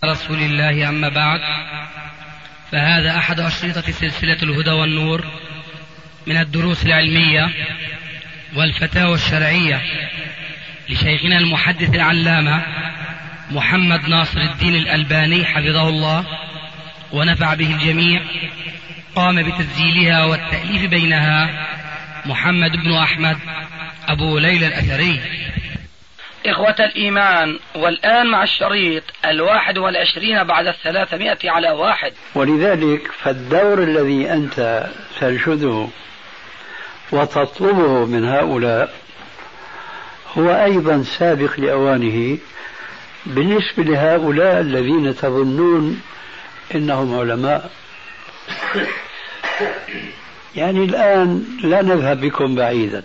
رسول الله. أما بعد، فهذا أحد أشرطة سلسلة الهدى والنور من الدروس العلمية والفتاوى الشرعية لشيخنا المحدث العلامة محمد ناصر الدين الألباني حفظه الله ونفع به الجميع. قام بتسجيلها والتأليف بينها محمد بن أحمد أبو ليلى الأثري. إخوة الإيمان، والآن مع الشريط 21 بعد 300 على 1. ولذلك فالدور الذي أنت تنشده وتطلبه من هؤلاء هو أيضا سابق لأوانه بالنسبة لهؤلاء الذين تظنون إنهم علماء. يعني الآن لا نذهب بكم بعيدا.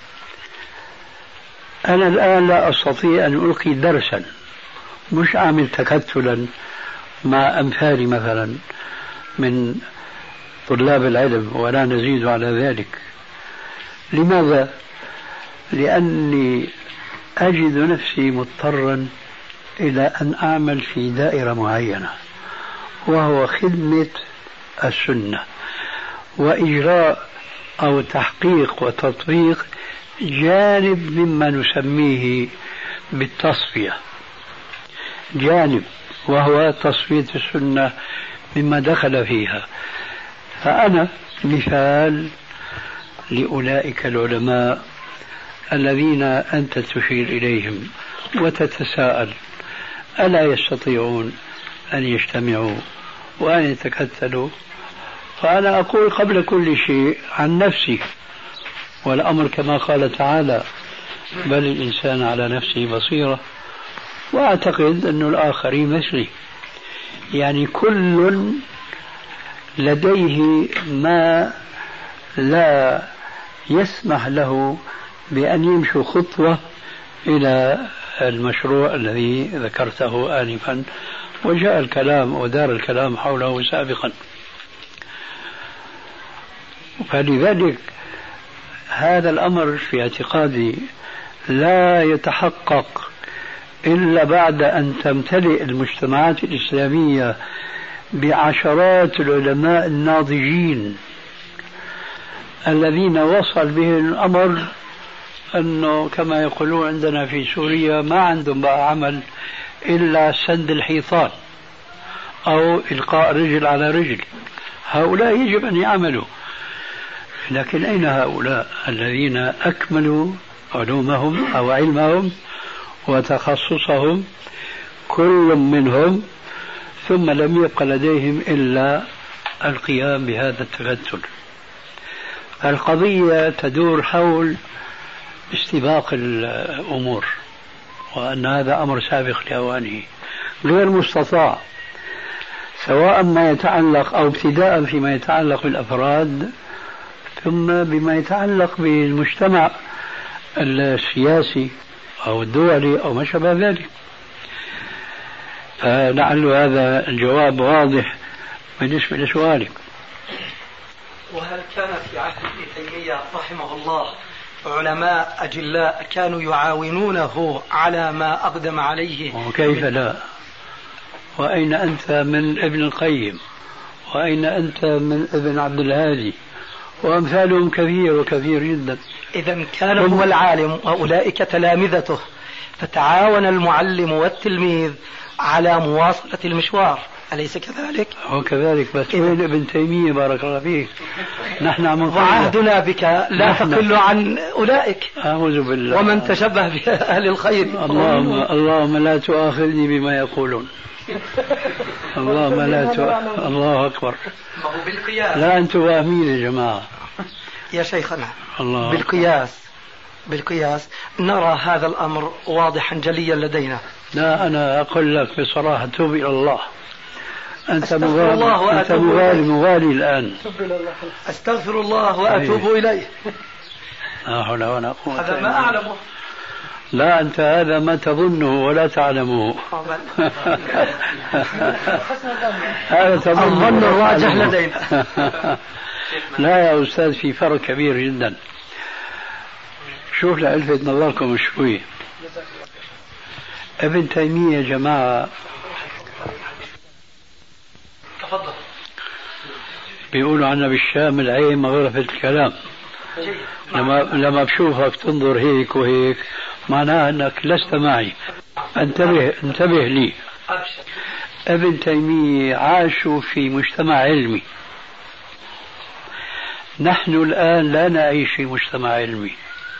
أنا الآن لا أستطيع أن ألقي درسا، مش أعمل تكتلا مع أمثالي مثلا من طلاب العلم ولا نزيد على ذلك. لماذا؟ لأني أجد نفسي مضطرا إلى أن أعمل في دائرة معينة، وهو خدمة السنة وإجراء أو تحقيق وتطبيق جانب مما نسميه بالتصفية، جانب وهو تصفية السنة مما دخل فيها. فأنا مثال لأولئك العلماء الذين أنت تشير إليهم وتتساءل ألا يستطيعون أن يجتمعوا وأن يتكتلوا. فأنا أقول قبل كل شيء عن نفسي، والأمر كما قال تعالى بل الإنسان على نفسه بصيرة، وأعتقد أن الآخرين مثلي. يعني كل لديه ما لا يسمح له بأن يمشي خطوة إلى المشروع الذي ذكرته آنفا وجاء الكلام ودار الكلام حوله سابقا. فلذلك هذا الأمر في اعتقادي لا يتحقق إلا بعد أن تمتلئ المجتمعات الإسلامية بعشرات العلماء الناضجين الذين وصل بهم الأمر أنه كما يقولون عندنا في سوريا ما عندهم بقى عمل إلا سند الحيطان أو إلقاء رجل على رجل. هؤلاء يجب أن يعملوا، لكن أين هؤلاء الذين أكملوا علومهم أو علمهم وتخصصهم كل منهم ثم لم يبق لديهم إلا القيام بهذا التكتل؟ القضية تدور حول استباق الأمور، وأن هذا أمر سابق لأوانه غير مستطاع، سواء ما يتعلق أو ابتداء فيما يتعلق بالأفراد ثم بما يتعلق بالمجتمع السياسي أو الدولي أو ما شابه ذلك. فلعل هذا الجواب واضح بالنسبة لسؤالك. وهل كان في عهد ابن تيمية رحمه الله علماء أجلاء كانوا يعاونونه على ما أقدم عليه؟ وكيف لا؟ وأين أنت من ابن القيم؟ وأين أنت من ابن عبد الهادي؟ وأمثالهم كثير وكثير جدا. إذا كان هو العالم وأولئك تلامذته، فتعاون المعلم والتلميذ على مواصلة المشوار، أليس كذلك؟ هو كذلك، بس وين ابن تيمية بارك الله فيك؟ نحن وعهدنا بك لا تقل عن أولئك. أعوذ بالله. ومن تشبه بأهل الخير. اللهم لا تؤاخذني بما يقولون. اللهم لا الله أكبر. لا أنتم واهمين يا جماعة. يا شيخنا الله بالقياس نرى هذا الأمر واضحا جليا لدينا. لا أنا أقول لك بصراحة توب إلى الله. أنت مغالي الآن. أستغفر الله وأتوب إليه. لا حول ولا قوة. هذا ما أعلمه. لا أنت هذا ما تظنه ولا تعلمه. هذا الظن الراجح لدينا. لا يا أستاذ، في فرق كبير جدا. شوف لألفت نظركم شوي. ابن تيمية يا جماعة بيقولوا عنا بالشام العين مغرفة الكلام. لما بشوفك تنظر هيك وهيك معناها أنك لست معي. انتبه لي. ابن تيمية عاشوا في مجتمع علمي، نحن الآن لا نعيش في مجتمع علمي.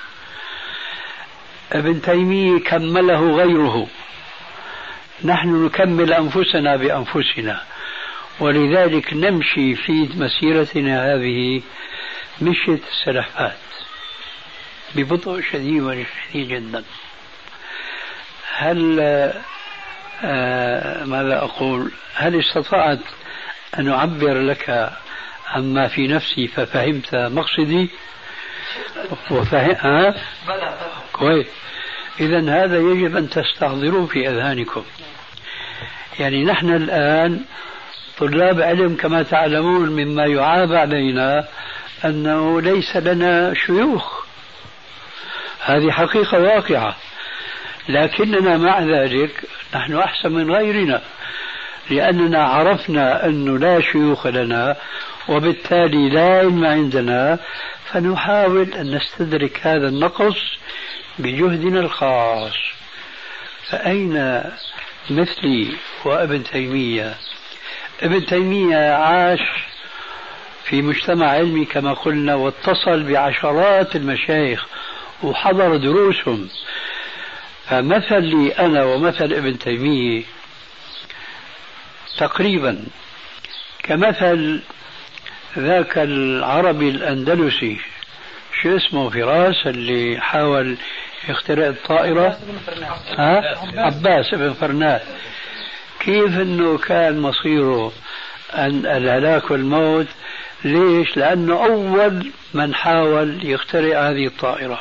ابن تيمية كمله غيره، نحن نكمل أنفسنا بأنفسنا، ولذلك نمشي في مسيرتنا هذه مشية السلفات ببطء شديد جدا. هل ماذا أقول؟ هل استطعت أن أعبر لك عما في نفسي ففهمت مقصدي؟ كويس. إذن هذا يجب أن تستحضروه في أذهانكم. يعني نحن الآن طلاب علم كما تعلمون، مما يعاب علينا أنه ليس لنا شيوخ، هذه حقيقة واقعة، لكننا مع ذلك نحن أحسن من غيرنا، لأننا عرفنا أنه لا شيوخ لنا وبالتالي لا علم عندنا، فنحاول أن نستدرك هذا النقص بجهدنا الخاص. فأين مثلي وابن تيمية؟ ابن تيمية عاش في مجتمع علمي كما قلنا، واتصل بعشرات المشايخ وحضر دروسهم. فمثل لي أنا ومثل ابن تيمية تقريبا كمثل ذاك العربي الأندلسي شو اسمه فراس اللي حاول يخترع الطائرة، عباس بن فرناس. كيف أنه كان مصيره أن الهلاك والموت؟ ليش؟ لأنه أول من حاول يخترع هذه الطائرة.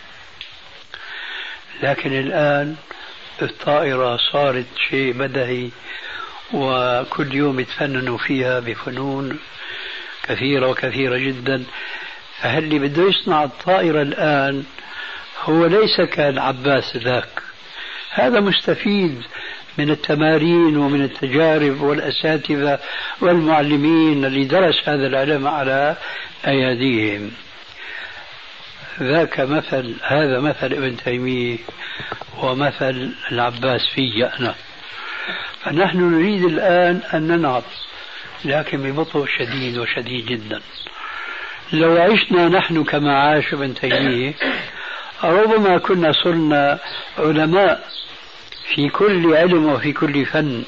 لكن الآن الطائرة صارت شيء بدهي، وكل يوم يتفننوا فيها بفنون كثيرة وكثيرة جدا. فهل اللي بده يصنع الطائرة الآن هو ليس كان عباس ذاك، هذا مستفيد من التمارين ومن التجارب والأساتذة والمعلمين اللي درس هذا العلم على أيديهم. ذاك مثل، هذا مثل ابن تيمية ومثل العباس في أنا. فنحن نريد الآن أن ننهض، لكن ببطء شديد وشديد جدا. لو عشنا نحن كما عاش ابن تيمية ربما كنا صرنا علماء في كل علم وفي كل فن،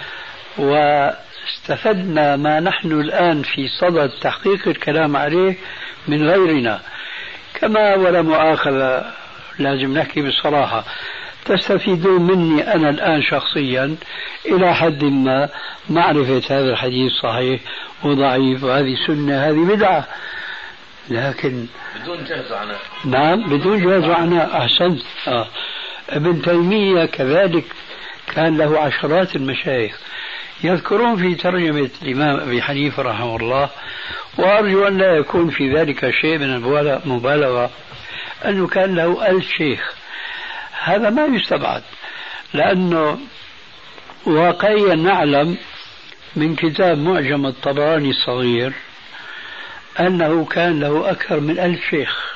واستفدنا ما نحن الآن في صدد تحقيق الكلام عليه من غيرنا. كما ولا مؤاخذة، لازم نحكي بصراحة، تستفيدون مني أنا الآن شخصيا إلى حد ما معرفة هذا الحديث صحيح وضعيف، وهذه سنة هذه بدعة، لكن بدون جهز عناء. نعم، بدون جهز عناء. أحسنت. ابن تيمية كذلك كان له عشرات المشايخ. يذكرون في ترجمة الإمام أبي حنيفة رحمه الله، وأرجو أن لا يكون في ذلك شيء من المبالغة، أنه كان له 1000 شيخ. هذا ما يستبعد، لأنه واقعيا نعلم من كتاب معجم الطبراني الصغير أنه كان له أكثر من 1000 شيخ.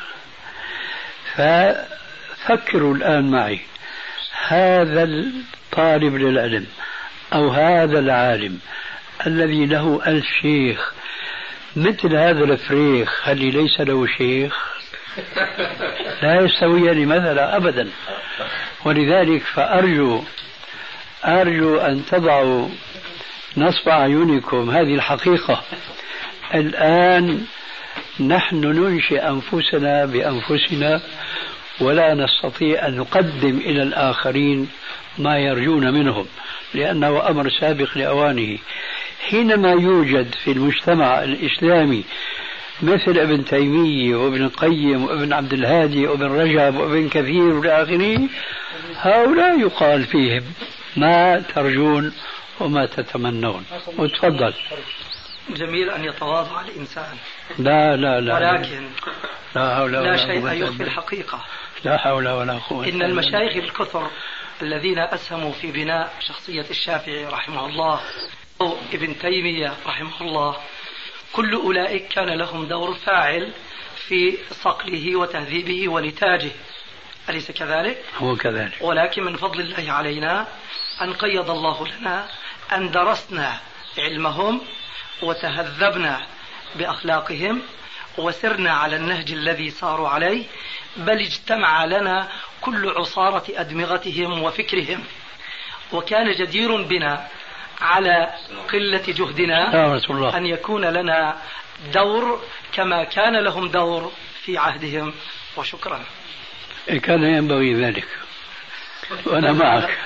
ففكروا الآن معي، هذا الطالب للعلم أو هذا العالم الذي له 1000 شيخ، مثل هذا الفريخ اللي ليس له شيخ لا يستويان مثلا أبدا. ولذلك فأرجو أن تضعوا نصب أعينكم هذه الحقيقة. الآن نحن ننشئ أنفسنا بأنفسنا، ولا نستطيع أن نقدم إلى الآخرين ما يرجون منهم، لأنه أمر سابق لأوانه. حينما يوجد في المجتمع الإسلامي مثل ابن تيمية وابن القيم وابن عبد الهادي وابن رجب وابن كثير والآخرين، هؤلاء يقال فيهم ما ترجون وما تتمنون. وتفضل. جميل أن يتواضع الإنسان، لا لا لا، ولكن لا شيء يخفي الحقيقة. لا حول ولا قوة. إن المشايخ الكثر الذين أسهموا في بناء شخصية الشافعي رحمه الله أو ابن تيمية رحمه الله، كل أولئك كان لهم دور فاعل في صقله وتهذيبه ونتاجه، أليس كذلك؟ هو كذلك. ولكن من فضل الله علينا أن قيض الله لنا أن درسنا علمهم وتهذبنا بأخلاقهم وسرنا على النهج الذي صاروا عليه، بل اجتمع لنا كل عصارة أدمغتهم وفكرهم، وكان جدير بنا على قلة جهدنا أن يكون لنا دور كما كان لهم دور في عهدهم. وشكرا. كان ينبغي ذلك وأنا معك.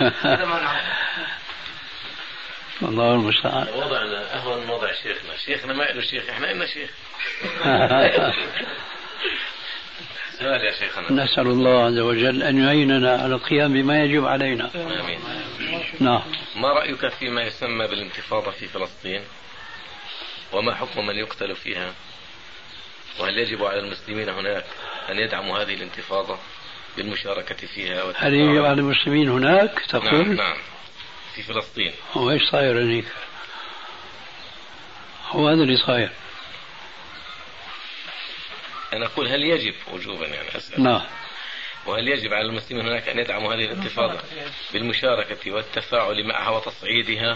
الله المستعان. وضعنا أهون من وضع شيخنا ما له شيخ، إحنا إلنا شيخ. سؤال يا شيخنا. نسأل الله عز وجل أن يعيننا على القيام بما يجب علينا. آمين. نعم. ما رأيك فيما يسمى بالانتفاضة في فلسطين؟ وما حكم من يقتل فيها؟ وهل يجب على المسلمين هناك أن يدعموا هذه الانتفاضة بالمشاركة فيها؟ هل يجب على المسلمين هناك تقول؟ نعم في فلسطين. هو ايش صاير هناك؟ هو هذا اللي صاير. أنا أقول هل يجب وجوبا يعني أسأل. نعم. وهل يجب على المسلمين هناك أن يدعموا هذه الانتفاضة بالمشاركة والتفاعل معها وتصعيدها؟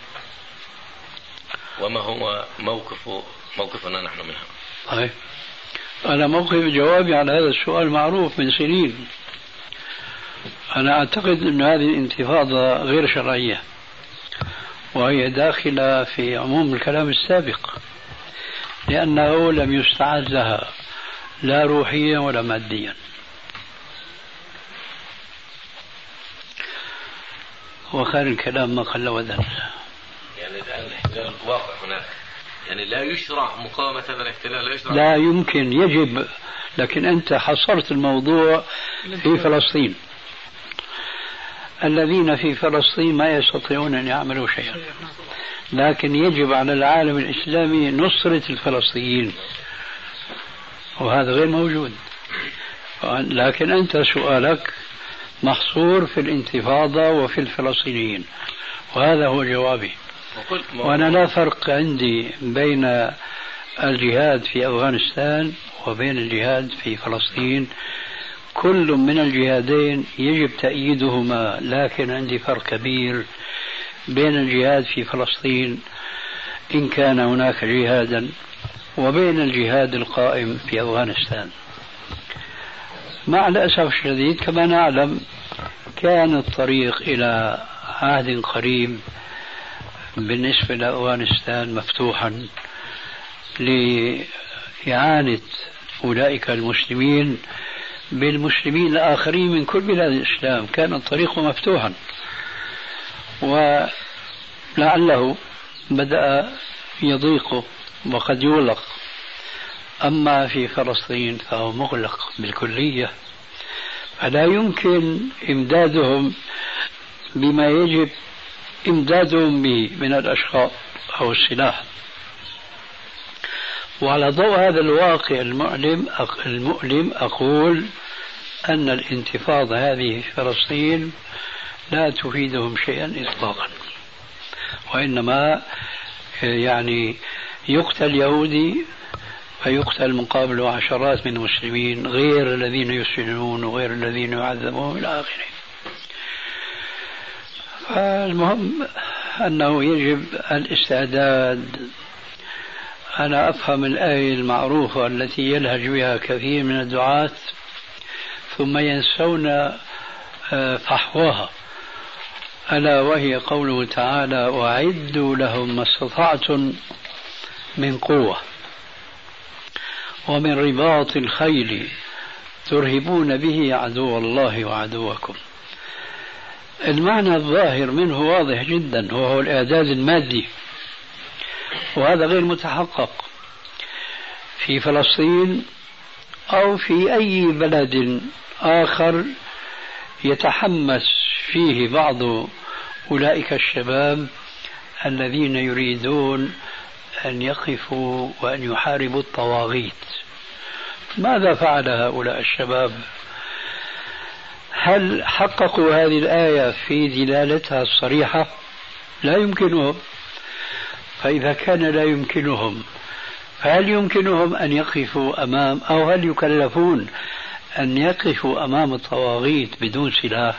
وما هو موقفنا نحن منها؟ طيب أنا موقف جوابي على هذا السؤال معروف من سنين. أنا أعتقد أن هذه الانتفاضة غير شرعية، وهي داخلة في عموم الكلام السابق، لأنه لم يستعد لها لا روحيا ولا ماديا. وخير الكلام ما قل ودل. يعني الآن الاحتلال واقع هناك، يعني لا يشرع مقاومة هذا الاحتلال، لا يشرع. لا يمكن، يجب. لكن أنت حصرت الموضوع في فلسطين. الذين في فلسطين ما يستطيعون أن يعملوا شيئا، لكن يجب على العالم الإسلامي نصرة الفلسطينيين، وهذا غير موجود. لكن أنت سؤالك محصور في الانتفاضة وفي الفلسطينيين، وهذا هو جوابي. وأنا لا فرق عندي بين الجهاد في أفغانستان وبين الجهاد في فلسطين. كل من الجهادين يجب تأييدهما، لكن عندي فرق كبير بين الجهاد في فلسطين إن كان هناك جهادا وبين الجهاد القائم في أفغانستان. مع الأسف الشديد كما نعلم كان الطريق إلى عهد قريب بالنسبة لأفغانستان مفتوحا لإعانة أولئك المسلمين بالمسلمين الآخرين من كل بلاد الإسلام. كان الطريق مفتوحا، ولعله بدأ يضيق وقد يغلق. أما في فلسطين فهو مغلق بالكلية، فلا يمكن إمدادهم بما يجب إمدادهم به من الأشخاص أو السلاح. وعلى ضوء هذا الواقع المؤلم أقول أن الانتفاضة هذه في فلسطين لا تفيدهم شيئا إطلاقا، وإنما يعني يقتل يهودي فيقتل مقابله عشرات من المسلمين غير الذين يسجنون وغير الذين يعذبون إلى آخره. فالمهم أنه يجب الاستعداد. أنا أفهم الآية المعروفة التي يلهج بها كثير من الدعاة ثم ينسون فحواها، ألا وهي قوله تعالى: وأعدوا لهم ما استطعتم من قوة ومن رباط الخيل ترهبون به عدو الله وعدوكم. المعنى الظاهر منه واضح جدا، وهو الإعداد المادي، وهذا غير متحقق في فلسطين أو في أي بلد آخر يتحمس فيه بعض أولئك الشباب الذين يريدون أن يقفوا وأن يحاربوا الطواغيت. ماذا فعل هؤلاء الشباب؟ هل حققوا هذه الآية في دلالتها الصريحة؟ لا يمكنهم. فإذا كان لا يمكنهم فهل يمكنهم أن يقفوا أمام، أو هل يكلفون أن يقفوا أمام الطواغيت بدون سلاح؟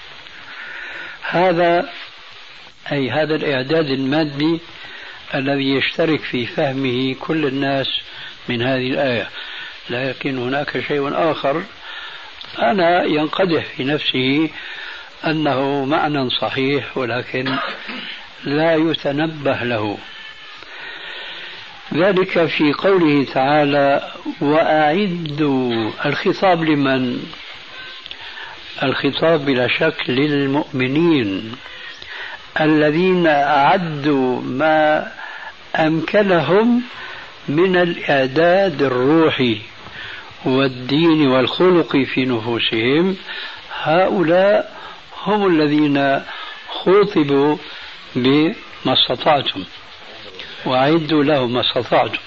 هذا الإعداد المادي الذي يشترك في فهمه كل الناس من هذه الآية. لكن هناك شيء آخر أنا ينقدح في نفسه أنه معنى صحيح ولكن لا يتنبه له، ذلك في قوله تعالى وأعدوا. الخطاب لمن؟ الخطاب بلا شك للمؤمنين الذين أعدوا ما أمكنهم من الإعداد الروحي والدين والخلق في نفوسهم. هؤلاء هم الذين خاطبوا بما استطعتم وأعدوا لهم ما استطعتم.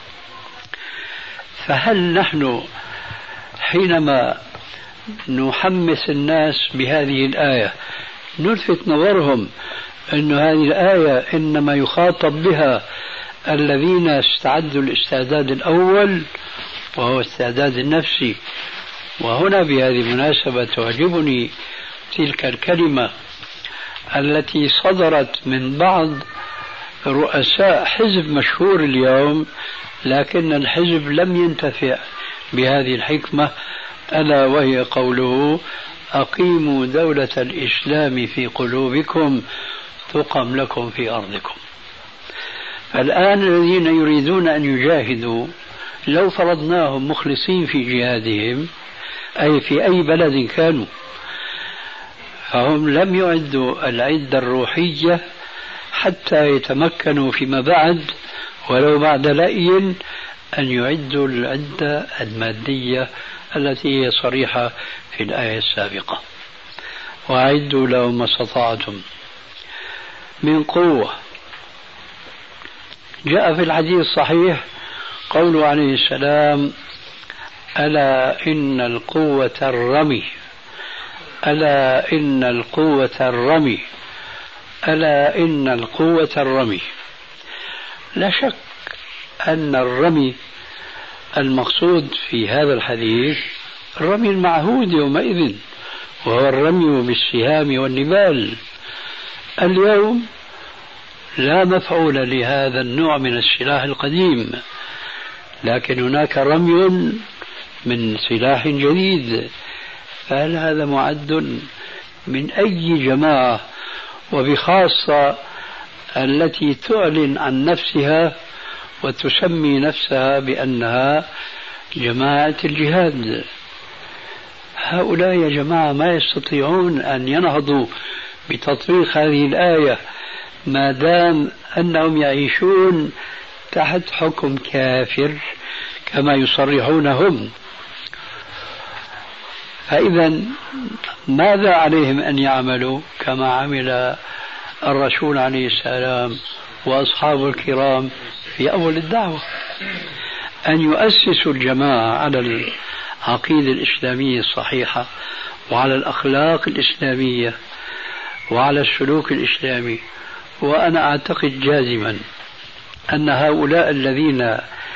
فهل نحن حينما نحمس الناس بهذه الآية نلفت نظرهم أن هذه الآية إنما يخاطب بها الذين استعدوا الاستعداد الأول وهو استعداد النفسي؟ وهنا بهذه المناسبة تعجبني تلك الكلمة التي صدرت من بعض رؤساء حزب مشهور اليوم، لكن الحزب لم ينتفع بهذه الحكمة، ألا وهي قوله أقيموا دولة الإسلام في قلوبكم تقم لكم في أرضكم. الآن الذين يريدون أن يجاهدوا لو فرضناهم مخلصين في جهادهم أي في أي بلد كانوا، فهم لم يعدوا العدة الروحية حتى يتمكنوا فيما بعد ولو بعد لأي أن يعدوا العدة المادية التي هي صريحة في الآية السابقة وأعدوا لهم ما استطعتم من قوة. جاء في الحديث الصحيح قوله عليه السلام ألا إن القوة الرمي، ألا إن القوة الرمي، ألا إن القوة الرمي. لا شك أن الرمي المقصود في هذا الحديث الرمي المعهود يومئذ، وهو الرمي بالسهام والنبال. اليوم لا مفعول لهذا النوع من السلاح القديم، لكن هناك رمي من سلاح جديد. فهل هذا معد من أي جماعة، وبخاصة التي تعلن عن نفسها وتسمي نفسها بأنها جماعة الجهاد؟ هؤلاء يا جماعة ما يستطيعون أن ينهضوا بتطبيق هذه الآية ما دام أنهم يعيشون تحت حكم كافر كما يصرحون هم. فإذا ماذا عليهم أن يعملوا كما عمل الرسول عليه السلام وأصحابه الكرام في أول الدعوة؟ أن يؤسسوا الجماعة على العقيدة الإسلامية الصحيحة وعلى الأخلاق الإسلامية وعلى السلوك الإسلامي. وأنا أعتقد جازما أن هؤلاء الذين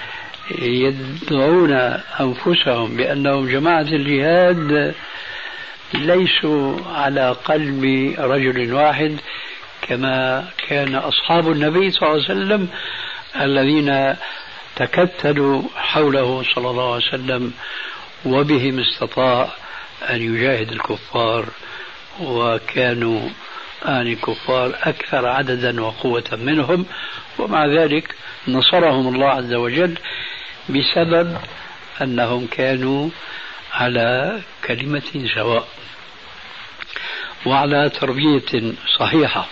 يدعون أنفسهم بأنهم جماعة الجهاد ليسوا على قلب رجل واحد كما كان أصحاب النبي صلى الله عليه وسلم الذين تكتلوا حوله صلى الله عليه وسلم وبهم استطاع أن يجاهد الكفار، وكانوا الكفار أكثر عددا وقوة منهم، ومع ذلك نصرهم الله عز وجل بسبب أنهم كانوا على كلمة سواء وعلى تربية صحيحة.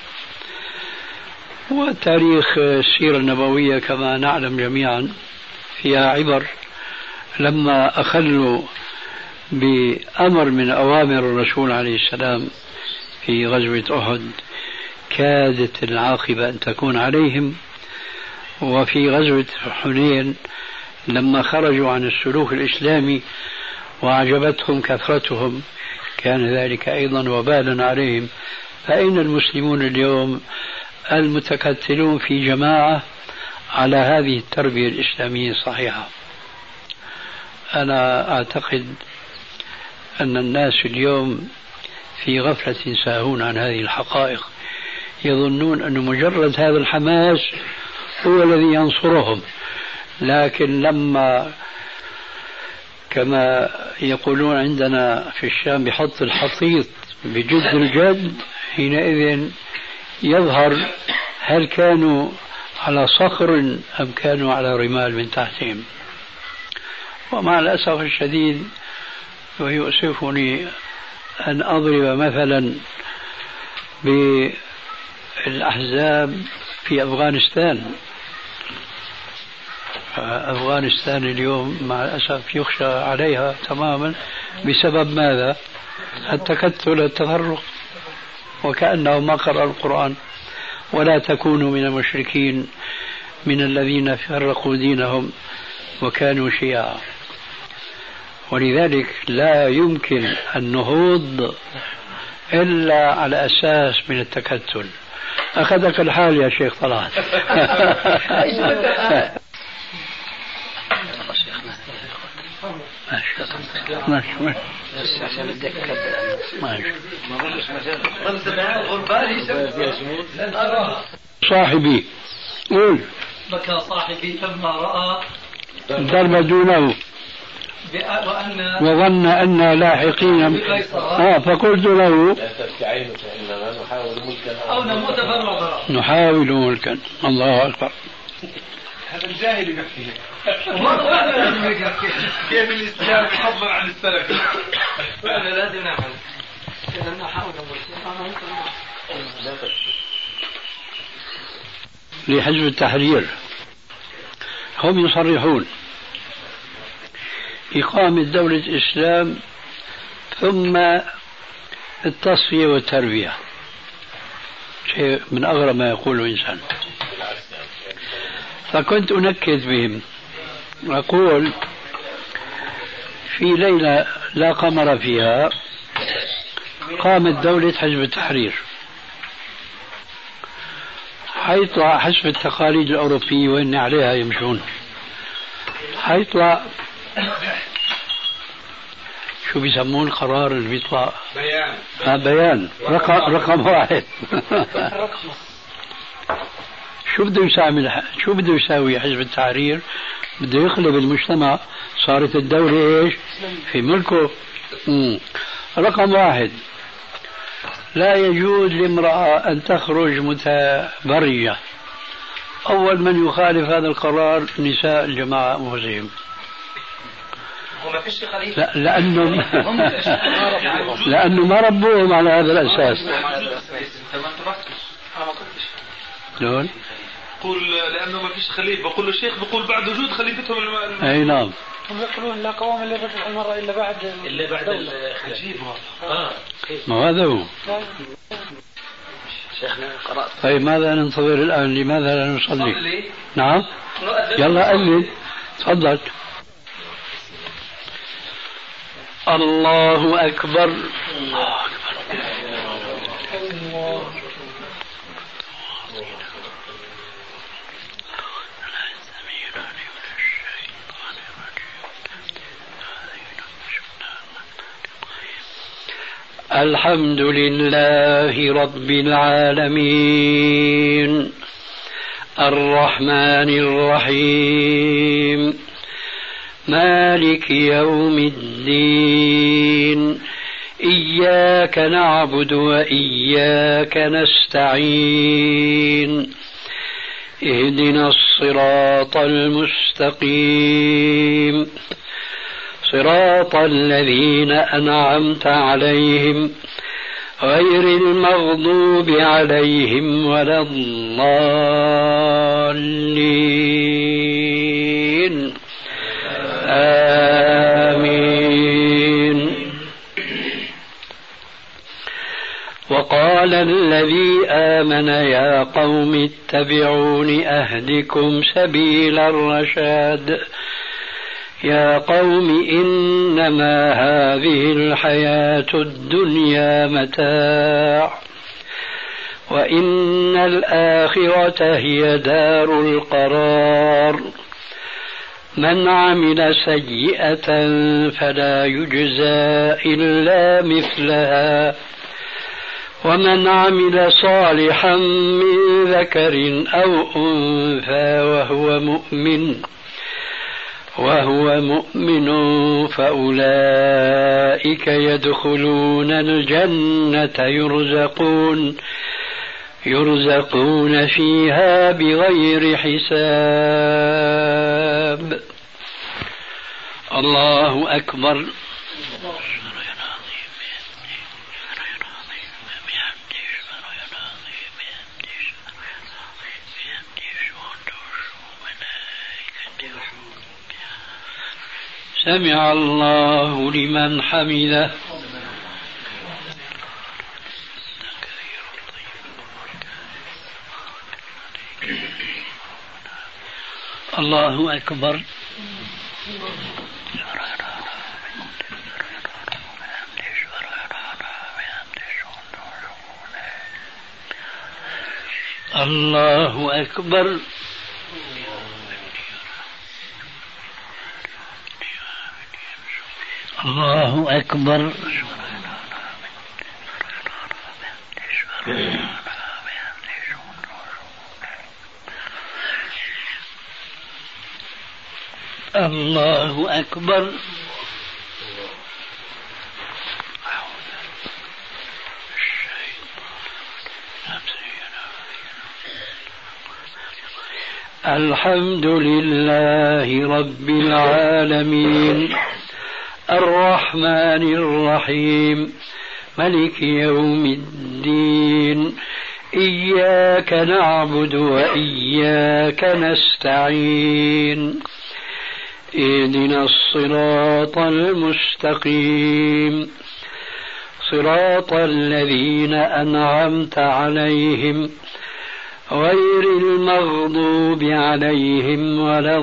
وتاريخ السيرة النبوية كما نعلم جميعا فيها عبر. لما أخلوا بأمر من أوامر الرسول عليه السلام في غزوة أحد كادت العاقبة أن تكون عليهم. وفي غزوة حنين لما خرجوا عن السلوك الإسلامي وأعجبتهم كثرتهم كان ذلك أيضا وبالا عليهم. فأين المسلمون اليوم المتكتلون في جماعة على هذه التربية الإسلامية الصحيحة. أنا أعتقد أن الناس اليوم في غفلة ساهون عن هذه الحقائق، يظنون أن مجرد هذا الحماس هو الذي ينصرهم، لكن لما كما يقولون عندنا في الشام بحط الحطيط بجد الجد، حينئذ يظهر هل كانوا على صخر أم كانوا على رمال من تحتهم. ومع الأسف الشديد ويؤسفني أن أضرب مثلا بالأحزاب في أفغانستان. أفغانستان اليوم مع الأسف يخشى عليها تماما بسبب ماذا؟ التكتل التفرق، وكأنه ما قرأ القرآن. ولا تكونوا من المشركين من الذين فرقوا دينهم وكانوا شيعا. ولذلك لا يمكن النهوض إلا على أساس من التكتل. أخذك الحال يا شيخ طلعت. صاحبي قول بكى صاحبي لما رأى ضرب دونه وظن أن لاحقين فقلت له أو نموت فرغا نحاول ملكا. الله أكبر. هذا الجاهل يحكي كيف الإسلام يفضل عن السلف. فأنا لازم نعمل إذا نحاول لحزب التحرير هم يصرحون إقامة دولة الإسلام ثم التصفية والتربية، شيء من أغرب ما يقوله إنسان. فكنت أنكد بهم أقول في ليلة لا قمر فيها قامت دولة حزب التحرير، حيطلع حسب التقاليد الأوروبية وإن عليها يمشون، حيطلع شو بيسمون القرار اللي بيطلع؟ بيان رقم واحد. شو بده يساوي حزب التحرير؟ بده يقلب المجتمع، صارت الدولة ايش؟ في ملكه. رقم واحد، لا يجوز لامرأة أن تخرج متبرجة. أول من يخالف هذا القرار نساء الجماعة أنفسهم. لا لأنه ما ربوهم على هذا الأساس. دول يقول لأنه ما فيش خليفة، بقول له الشيخ بقول بعد وجود خليفتهم أي نعم. هم يقولون لا قوام للرجل المرأة إلا بعد عجيب. ما هذا هو. طيب ماذا ننتظر الآن؟ لماذا لا نصلي؟ نعم يلا قلل تفضل. الله أكبر. الله أكبر. الحمد لله رب العالمين الرحمن الرحيم مالك يوم الدين إياك نعبد وإياك نستعين اهدنا الصراط المستقيم صراط الذين أنعمت عليهم غير المغضوب عليهم ولا الضالين آمين. وقال الذي آمن يا قوم اتبعون أهدكم سبيل الرشاد يا قوم إنما هذه الحياة الدنيا متاع وإن الآخرة هي دار القرار من عمل سيئة فلا يجزى إلا مثلها ومن عمل صالحا من ذكر أو أنثى وهو مؤمن فأولئك يدخلون الجنة يرزقون فيها بغير حساب. الله أكبر. سمع الله لمن حمده. الله أكبر. الله أكبر. الله أكبر. الله أكبر. الحمد لله رب العالمين الرحمن الرحيم ملك يوم الدين إياك نعبد وإياك نستعين اهدنا الصراط المستقيم صراط الذين أنعمت عليهم غير المغضوب عليهم ولا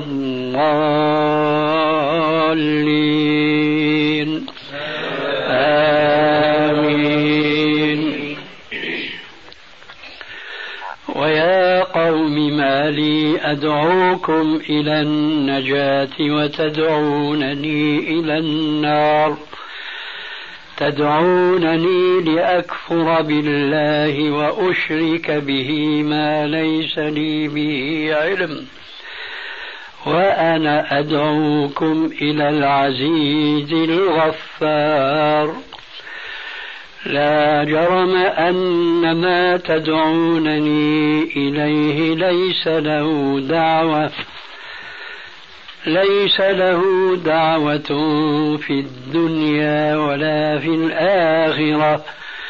الضالين آمين. ويا قوم ما لي أدعوكم إلى النجاة وتدعونني إلى النار تدعونني لأكفر بالله وأشرك به ما ليس لي به علم وأنا أدعوكم إلى العزيز الغفار. لا جرم أن ما تدعونني إليه ليس له دعوة في الدنيا ولا في الآخرة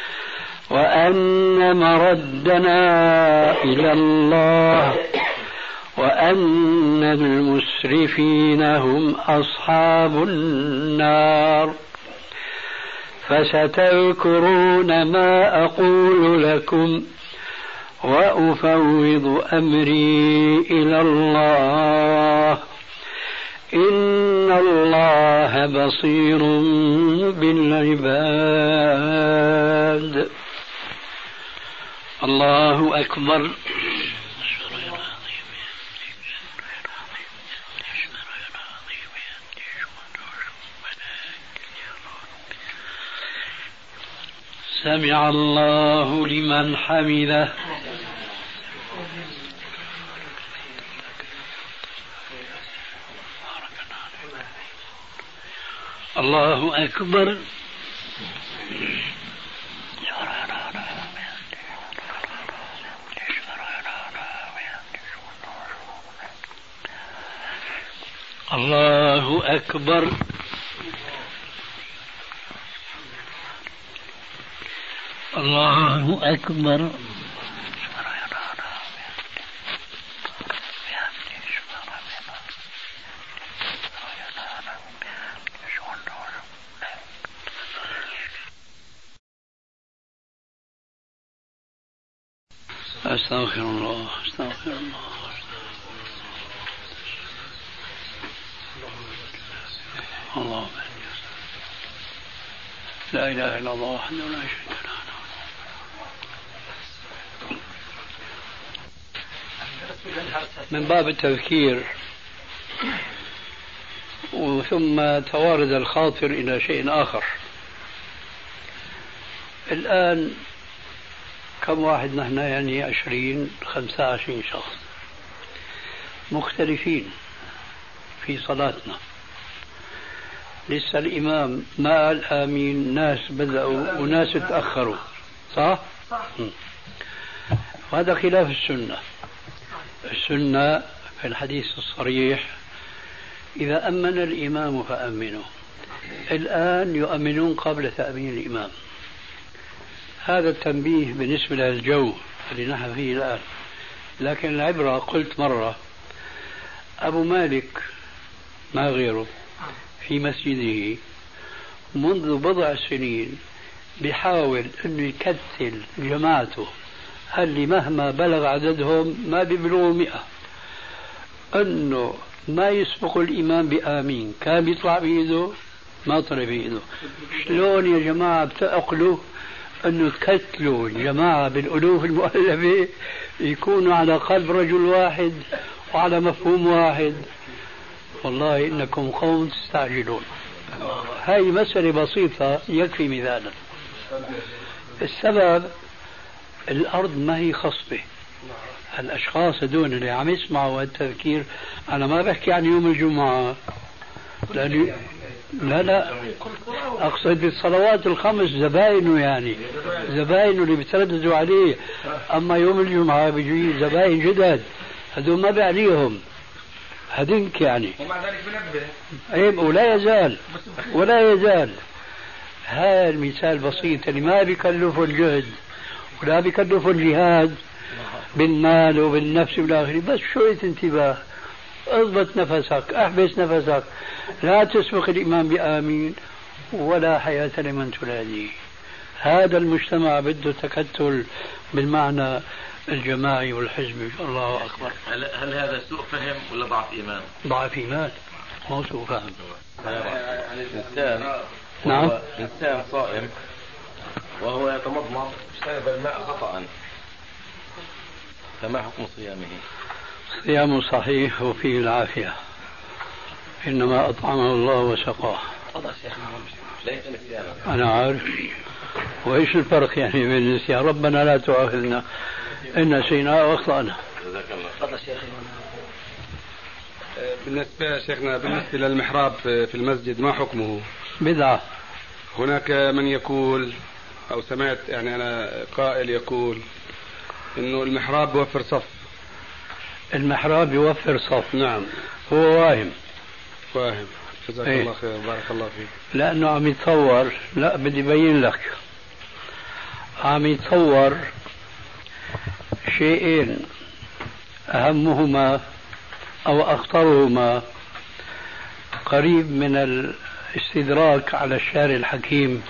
وأن مردنا إلى الله وأن المسرفين هم أصحاب النار. فستذكرون ما أقول لكم وأفوض أمري إلى الله إن الله بصير بالعباد. الله أكبر. سمع الله لمن حمده. الله أكبر. الله أكبر. الله أكبر. أستغفر الله أستغفر الله. الله لا إله إلا الله وحده لا شريك له. من باب التذكير، ثم توارد الخاطر إلى شيء آخر. الآن كم واحد نحن؟ يعني 25 شخص مختلفين في صلاتنا. لسه الإمام ما قال آمين، ناس بدأوا وناس تأخروا، صح؟ وهذا خلاف السنة. السنة في الحديث الصريح إذا أمن الإمام فأمنوا. الآن يؤمنون قبل تأمين الإمام. هذا التنبيه بالنسبة للجو اللي نحن فيه الآن. لكن العبرة، قلت مرة، أبو مالك ما غيره في مسجده منذ بضع سنين بيحاول أنه يكتل جماعته اللي مهما بلغ عددهم ما بيبلغوا 100، أنه ما يسبق الإمام بآمين. كان بيطلع بإيده، ما طلع بإيده. شلون يا جماعة بتأقلوا أنه تكتلوا الجماعة بالألوف المؤلفة يكونوا على قلب رجل واحد وعلى مفهوم واحد؟ والله إنكم قوم تستعجلون. هاي مسألة بسيطة يكفي مثالا. السبب الأرض ما هي خصبة. الأشخاص هدول اللي عم يسمعوا التذكير، أنا ما بحكي عن يوم الجمعة، لا أقصد بالصلوات الخمس زباينه، يعني زباينه اللي بيترددوا عليه. أما يوم الجمعة بيجي زباين جدد، هدول ما بيعنيهم هدنك يعني. ومع ذلك بنبه عيب ولا يزال. هذا المثال بسيط اللي ما بيكلفه الجهد ولا بيكلفه الجهاد بالمال وبالنفس والآخر، بس شوية انتباه، اضبط نفسك، احبس نفسك، لا تسبق الإمام بآمين ولا حياة لمن تناديه. هذا المجتمع بده تكتل بالمعنى الجماعي والحزبي. الله أكبر. هل هذا سوء فهم ولا ضعف إيمان؟ ضعف إيمان، مو سوء فهم. الإنسان نعم، إنسان صائم وهو يتمضمض يشرب الماء خطأ، فما حكم صيامه؟ صيامه صحيح وفيه العافية، إنما أطعمه الله وسقاه. أنا عارف. وإيش الفرق يعني بين النسيان؟ ربنا لا تؤاخذنا إن نسينا وأخطأنا. بالنسبة يا شيخنا، بالنسبة للمحراب في المسجد ما حكمه؟ بدعة. هناك من يقول أو سمعت يعني أنا قائل يقول إنه المحراب بيوفر صف. المحراب يوفر صف؟ نعم. هو واهم. جزاك الله خير، بارك الله فيك. لأنه عم يتصور، لا بدي بين لك، عم يتصور شيئين أهمهما أو أخطرهما قريب من الاستدراك على الشارع الحكيم.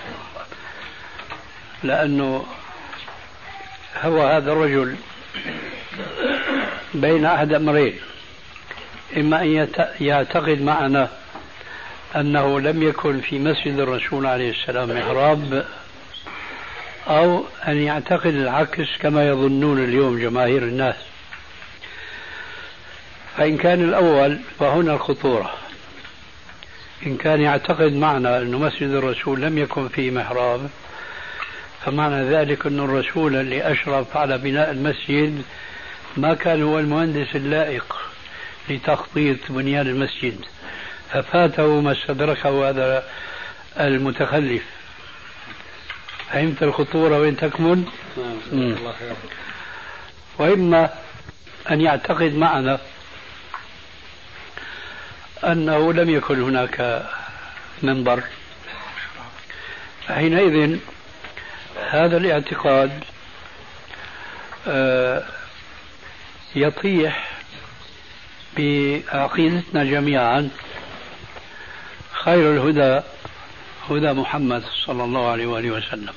لأنه هو هذا الرجل بين أحد أمرين: إما أن يعتقد معنا أنه لم يكن في مسجد الرسول عليه السلام محراب، أو أن يعتقد العكس كما يظنون اليوم جماهير الناس. فإن كان الأول فهنا الخطورة. إن كان يعتقد معنا أن مسجد الرسول لم يكن فيه محراب، فمعنى ذلك أن الرسول اللي أشرف على بناء المسجد ما كان هو المهندس اللائق لتخطيط بنيان المسجد، ففاته ما استدركه هذا المتخلف. فهمت الخطورة وين تكمن؟ وإما أن يعتقد معنا أنه لم يكن هناك منبر، حينئذ هذا الاعتقاد يطيح بعقيدتنا جميعا. خير الهدى هدى محمد صلى الله عليه وآله وسلم.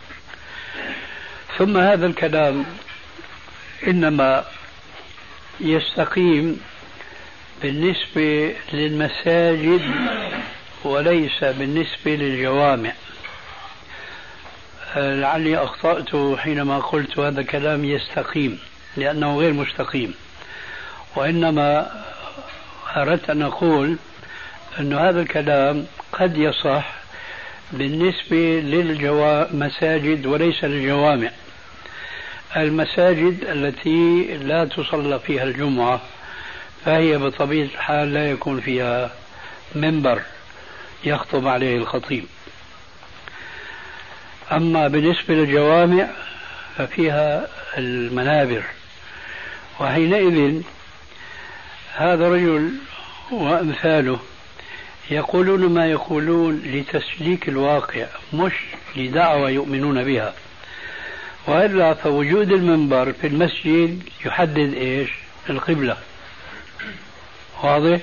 ثم هذا الكلام إنما يستقيم بالنسبة للمساجد وليس بالنسبة للجوامع. لعلي أخطأت حينما قلت هذا كلام يستقيم، لأنه غير مستقيم. وإنما أردت أن أقول أن هذا الكلام قد يصح بالنسبة للمساجد وليس للجوامع. المساجد التي لا تصلى فيها الجمعة فهي بطبيعة الحال لا يكون فيها منبر يخطب عليه الخطيب. أما بالنسبة للجوامع ففيها المنابر، وحينئذ هذا الرجل وأمثاله يقولون ما يقولون لتسليك الواقع مش لدعوة يؤمنون بها، وإلا فوجود المنبر في المسجد يحدد إيش؟ القبلة. واضح؟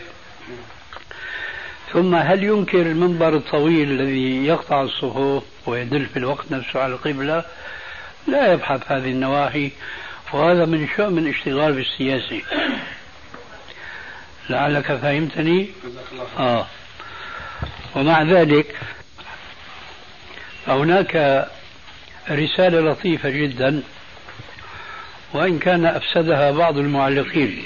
ثم هل ينكر المنبر الطويل الذي يقطع الصفوف ويدل في الوقت نفسه على القبلة؟ لا يبحث هذه النواحي، وهذا من شؤم الاشتغال بالسياسة. لعلك فهمتني؟ ومع ذلك هناك رسالة لطيفة جدا وإن كان أفسدها بعض المعلقين،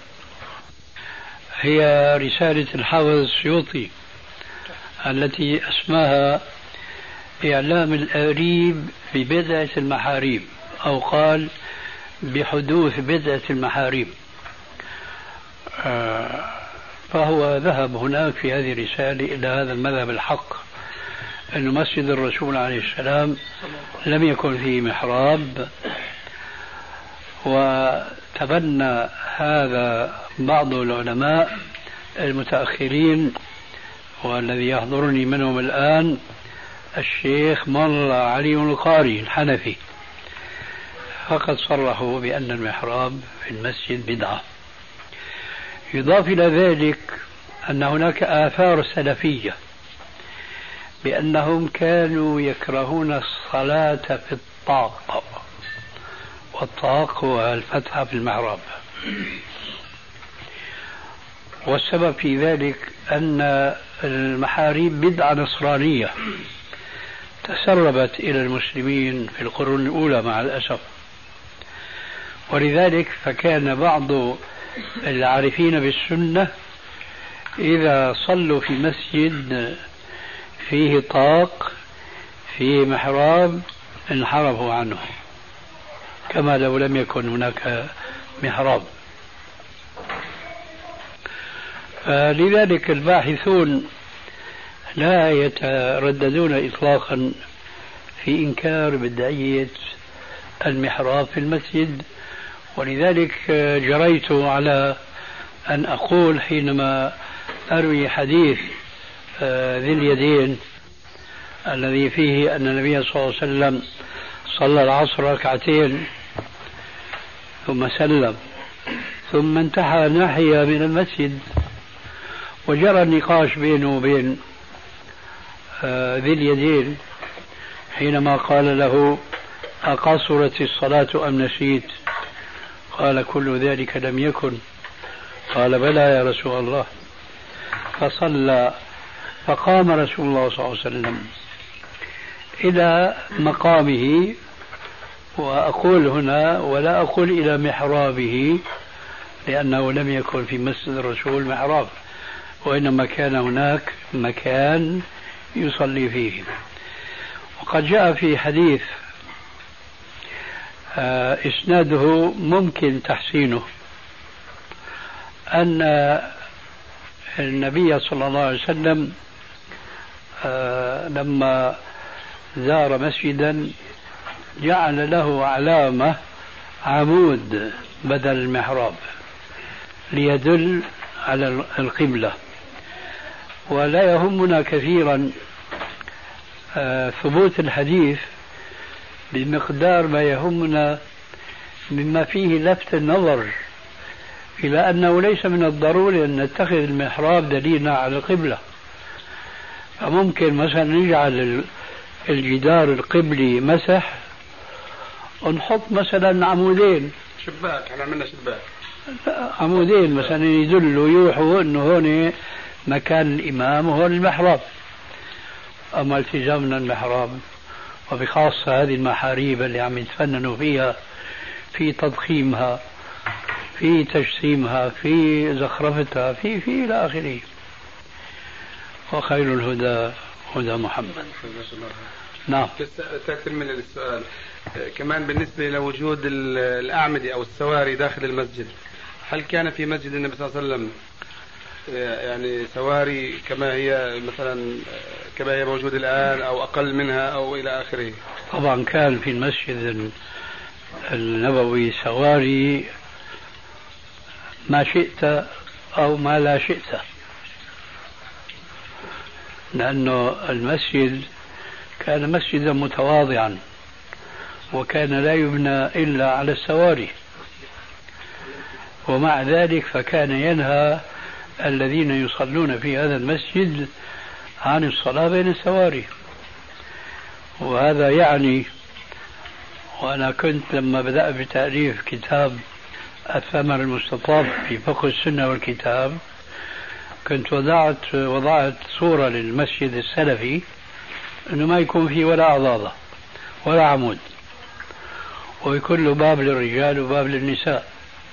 هي رسالة الحافظ السيوطي التي اسمها إعلام الآريب ببدعة المحاريب، أو قال بحدوث بدعة المحاريب. فهو ذهب هناك في هذه الرسالة إلى هذا المذهب الحق، أن مسجد الرسول عليه السلام لم يكن فيه محراب، وتبنى هذا بعض العلماء المتأخرين، والذي يحضرني منهم الآن الشيخ مولا علي القاري الحنفي، فقد صرحوا بأن المحراب في المسجد بدعة. يضاف إلى ذلك أن هناك آثار سلفية بأنهم كانوا يكرهون الصلاة في الطاق، والطاق هو الفتحة في المحراب. والسبب في ذلك أن المحاريب بدعة نصرانية تسربت إلى المسلمين في القرون الأولى مع الأسف، ولذلك فكان بعض العارفين بالسنة إذا صلوا في مسجد فيه طاق فيه محراب انحرفوا عنه كما لو لم يكن هناك محراب. لذلك الباحثون لا يترددون إطلاقا في إنكار بدعية المحراب في المسجد، ولذلك جريت على أن أقول حينما أروي حديث ذي اليدين الذي فيه أن النبي صلى الله عليه وسلم صلى العصر ركعتين ثم سلم ثم انتهى ناحية من المسجد، وجرى النقاش بينه وبين ذي اليدين حينما قال له أقصرت الصلاة أم نسيت؟ قال كل ذلك لم يكن. قال بلى يا رسول الله. فصلى، فقام رسول الله صلى الله عليه وسلم إلى مقامه، وأقول هنا ولا أقول إلى محرابه لأنه لم يكن في مسجد الرسول محراب، وإنما كان هناك مكان يصلي فيه. وقد جاء في حديث إسناده ممكن تحسينه أن النبي صلى الله عليه وسلم لما زار مسجدا جعل له علامة عمود بدل المحراب ليدل على القبلة. ولا يهمنا كثيرا ثبوت الحديث بمقدار ما يهمنا مما فيه لفت النظر إلى أنه ليس من الضروري أن نتخذ المحراب دليلا على القبلة. فممكن مثلا نجعل الجدار القبلي مسح ونحط مثلا عمودين شباك، احنا عملنا شباك عمودين مثلا يدلوا يوحوا انه هون مكان الامام وهون المحراب. اما التزامنا المحراب وبخاصة هذه المحاريب اللي عم يتفننوا فيها في تضخيمها في تجسيمها، في زخرفتها، في إلى آخره. وخير الهدى هدى محمد. نعم. تكمل السؤال كمان بالنسبة لوجود الأعمدة أو السواري داخل المسجد، هل كان في مسجد النبي صلى الله عليه وسلم يعني سواري كما هي مثلا كما هي موجودة الآن أو أقل منها أو إلى آخره؟ طبعا كان في المسجد النبوي سواري ما شئت أو ما لا شئت، لأنه المسجد كان مسجدا متواضعا وكان لا يبنى إلا على السواري، ومع ذلك فكان ينهى الذين يصلون في هذا المسجد عن الصلاة بين السواري. وهذا يعني، وأنا كنت لما بدأت بتأليف كتاب الثمر المستطاب في فقه السنة والكتاب كنت وضعت صورة للمسجد السلفي أنه ما يكون فيه ولا أعضاضة ولا عمود، ويكون له باب للرجال وباب للنساء.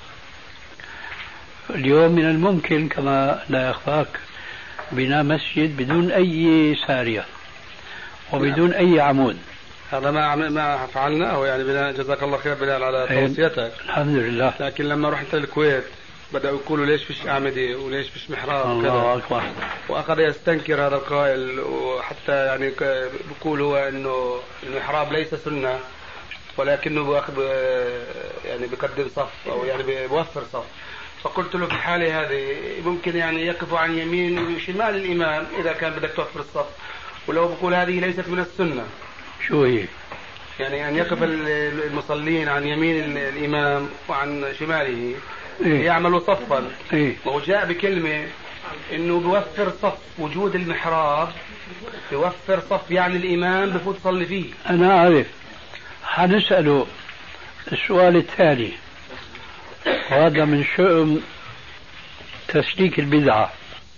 اليوم من الممكن كما لا يخفاك بناء مسجد بدون أي سارية وبدون أي عمود. هذا ما فعلناه يعني بناء، جزاك الله خير بلال على توصيتك. الحمد لله. لكن لما رحت الكويت بدأوا يقولوا ليش فيش أعمدة وليش فيش محراب الله أكبر، وأخذ يستنكر هذا القائل، وحتى يعني بيقول هو إنه المحراب ليس سنة ولكنه بأخذ يعني بقدم صف أو يعني بيوفر صف. فقلت له في حالة هذه ممكن يعني يقف عن يمين وشمال الإمام إذا كان بدك توفر الصف، ولو بقول هذه ليست من السنة شو هي؟ يعني أن يقف المصلين عن يمين الإمام وعن شماله إيه؟ يعملوا صفا. إيه؟ وجاء بكلمة إنه بوفر صف، وجود المحراب بوفر صف يعني الإمام بفوت صلي فيه. أنا أعرف. حنسأله السؤال الثاني، وهذا من شؤم تسليك البدعة: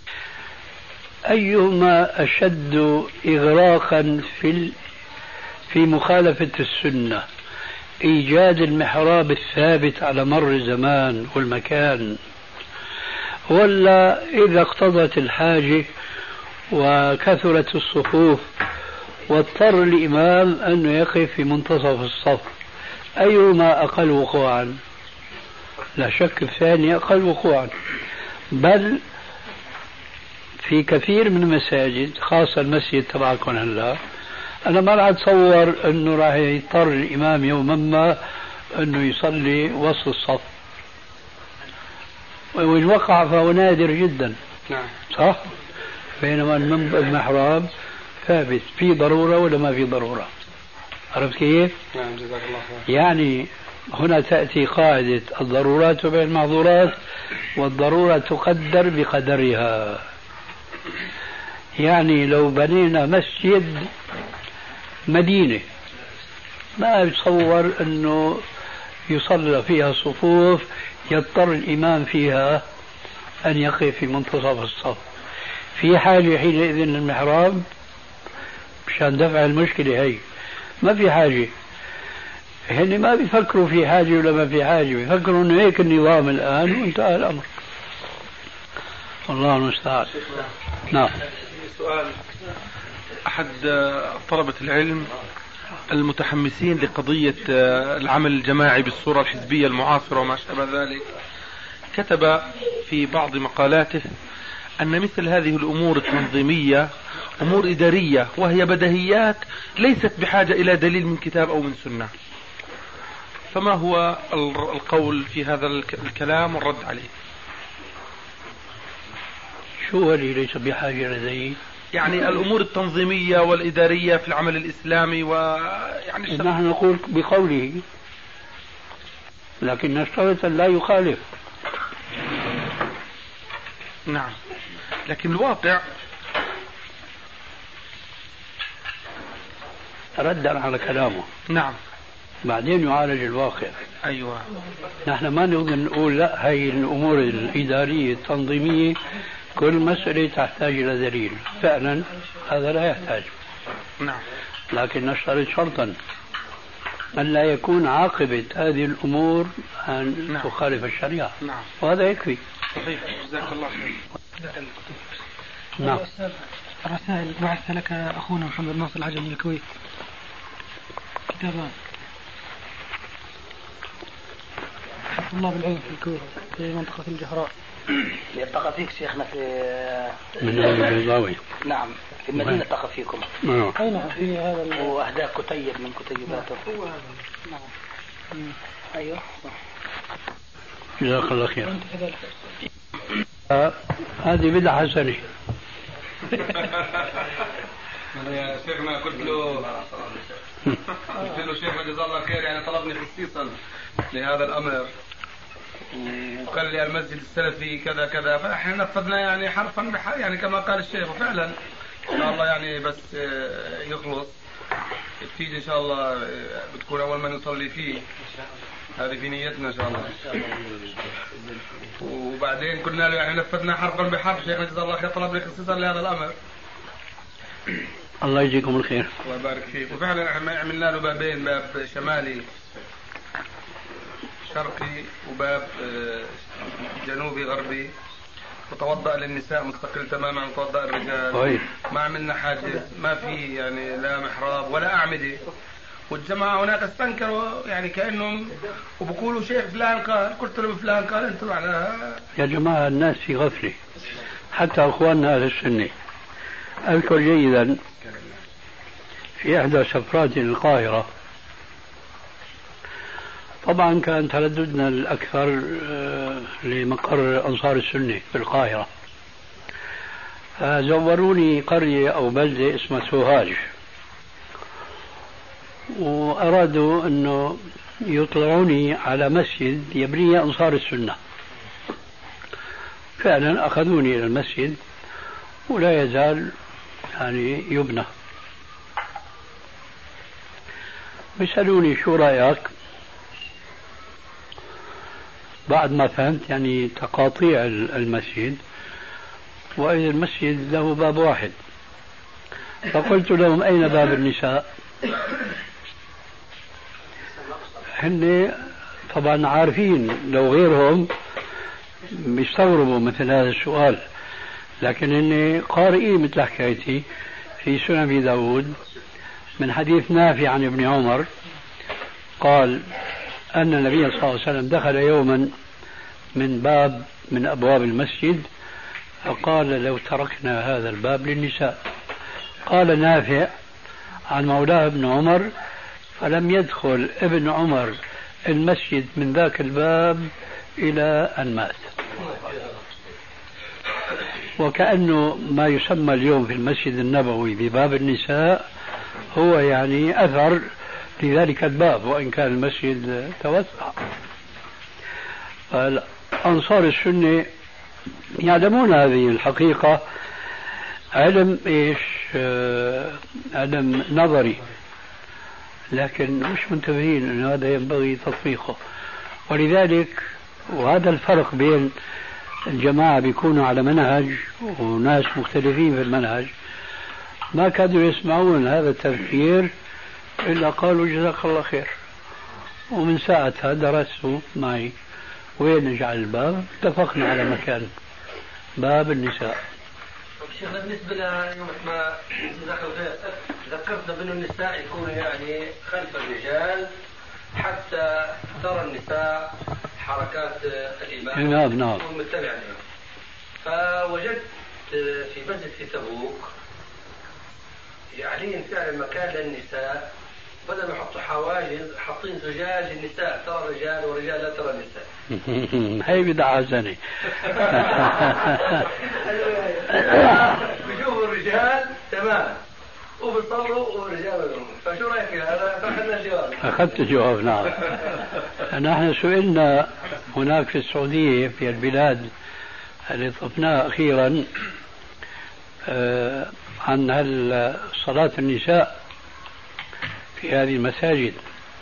أيهما أشد إغراقا في مخالفة السنة، إيجاد المحراب الثابت على مر الزمان والمكان، ولا إذا اقتضت الحاجة وكثرت الصفوف واضطر الإمام أن يقف في منتصف الصف؟ أيهما أقل وقوعا؟ لا شك الثاني أقل وقوعا، بل في كثير من المساجد خاصة المسجد تبعكم هلا أنا ما راح أتصور أنه راح يضطر الإمام يوما ما أنه يصلي وسط الصف، وإن وقع فهو نادر جدا. نعم صح؟ بينما المحراب ثابت، في ضرورة ولا ما في ضرورة؟ عرفت كيف؟ نعم جزاك الله خير. يعني هنا تأتي قاعدة الضرورات تبع المحظورات، والضرورة تقدر بقدرها. يعني لو بنينا مسجد مدينة ما يتصور أنه يصلى فيها صفوف يضطر الإمام فيها أن يقف في منتصف الصف. في حاجة حينئذ للمحراب مشان دفع المشكلة هي؟ ما في حاجة. هن ما بيفكروا في حاجة ولا ما في حاجة، بيفكروا انه هيك النظام الآن وانتهى الأمر. الله المستعان. نعم. سؤال: أحد طلبة العلم المتحمسين لقضية العمل الجماعي بالصورة الحزبية المعاصرة وما شابه ذلك كتب في بعض مقالاته أن مثل هذه الأمور التنظيمية أمور إدارية وهي بديهيات ليست بحاجة إلى دليل من كتاب أو من سنة، فما هو القول في هذا الكلام والرد عليه؟ شو هو اللي ليس بحاجة لديه؟ يعني الأمور التنظيمية والإدارية في العمل الإسلامي ويعني نحن نقول بقوله، لكن نشترط أن لا يخالف. نعم، لكن الواقع ردا على كلامه. نعم، بعدين يعالج الواقع. أيوة. نحن ما نقدر نقول لا هي الأمور الإدارية التنظيمية كل مسألة تحتاج إلى دليل، فعلا هذا لا يحتاج. نعم، لكن نشترط شرطا أن لا يكون عاقبة هذه الأمور أن تخالف الشريعة. نعم. وهذا يكفي. صحيح. جزاك الله خير. نعم. الرسائل بعث لك أخونا محمد ناصر العجمي من الكويت كتابان طلاب العلم في الكويت في منطقة الجهراء. يلتقى فيك شيخنا في من البيضاوي. نعم في المدينة التقى فيكم. أي نعم في هذا وأهداك كتيب من كتيباته. نعم. أيوه. جزاك الله خير. هذه بدعة حسنة. يا شيخنا قلت له شيخنا جزاه الله خير يعني طلبني خصيصا لهذا الأمر وقال لي المسجد السلفي كذا كذا فاحنا نفذنا يعني حرفا بحرف يعني كما قال الشيخ وفعلا ان شاء الله يعني بس يخلص تيجي ان شاء الله بتكون اول ما نصلي فيه هذه في نيتنا ان شاء الله. وبعدين قلنا له يعني نفذنا حرفا بحرف شيخنا جزاه الله خير طلب لي خصيصا لهذا الامر. الله يجزيكم الخير. الله يبارك فيك. وفعلا احنا عملنا له بابين باب شمالي شرقي وباب جنوبي غربي وتوضأ للنساء مستقل تماما وتوضأ الرجال. ما عملنا حاجز ما في يعني لا محراب ولا أعمدة. والجماعة هناك استنكروا يعني كأنهم وبقولوا شيخ فلان قال قلت لهم فلان قال انتم على يا جماعة الناس في غفلة حتى أخواننا أهل السنة. أذكر جيدا في إحدى سفرات القاهرة طبعا كان ترددنا الأكثر لمقر أنصار السنة في القاهرة فزوروني قرية أو بلدة اسمها سوهاج وأرادوا أنه يطلعوني على مسجد يبنيه أنصار السنة. فعلا أخذوني إلى المسجد ولا يزال يعني يبنى. بيسألوني شو رأيك بعد ما فهمت يعني تقاطيع المسجد وإذا المسجد له باب واحد. فقلت لهم أين باب النساء؟ هن طبعا عارفين لو غيرهم بيستغربوا مثل هذا السؤال لكن هن قارئين مثل حكايتي في سنن أبي داود من حديث نافع عن ابن عمر قال أن النبي صلى الله عليه وسلم دخل يوما من باب من أبواب المسجد فقال لو تركنا هذا الباب للنساء. قال نافع عن مولاه ابن عمر فلم يدخل ابن عمر المسجد من ذاك الباب إلى أن مات. وكأنه ما يسمى اليوم في المسجد النبوي بباب النساء هو يعني أثر لذلك الباب وإن كان المسجد توسع. أنصار السنة يعلمون هذه الحقيقة علم إيش علم نظري لكن مش منتبهين أن هذا ينبغي تطبيقه. ولذلك وهذا الفرق بين الجماعة بيكونوا على منهج وناس مختلفين في المنهج ما كانوا يسمعون هذا التفكير إلا قالوا جزاك الله خير. ومن ساعتها درسوا معي وين نجعل الباب اتفقنا على مكان باب النساء. شيخنا بالنسبة ليوم ما جزاك الله خير ذكرتنا بأن النساء يكونوا يعني خلف الرجال حتى ترى النساء حركات الإمام نعم والمتبع لهم. فوجدت في مسجد في تبوك يعني فعلا مكان للنساء بدل ما يحطوا حواجز حاطين زجاج للنساء ترى الرجال والرجال لا ترى النساء. هي بدعة حسنة. بيشوفوا الرجال تمام وبيصلوا والرجال يضربون. فشو رايك في هذا؟ فاخذنا الجواب. اخذت الجواب نعم. نحن سئلنا هناك في السعودية في البلاد اللي طفناها أخيرا عن هل صلاة النساء في هذه المساجد.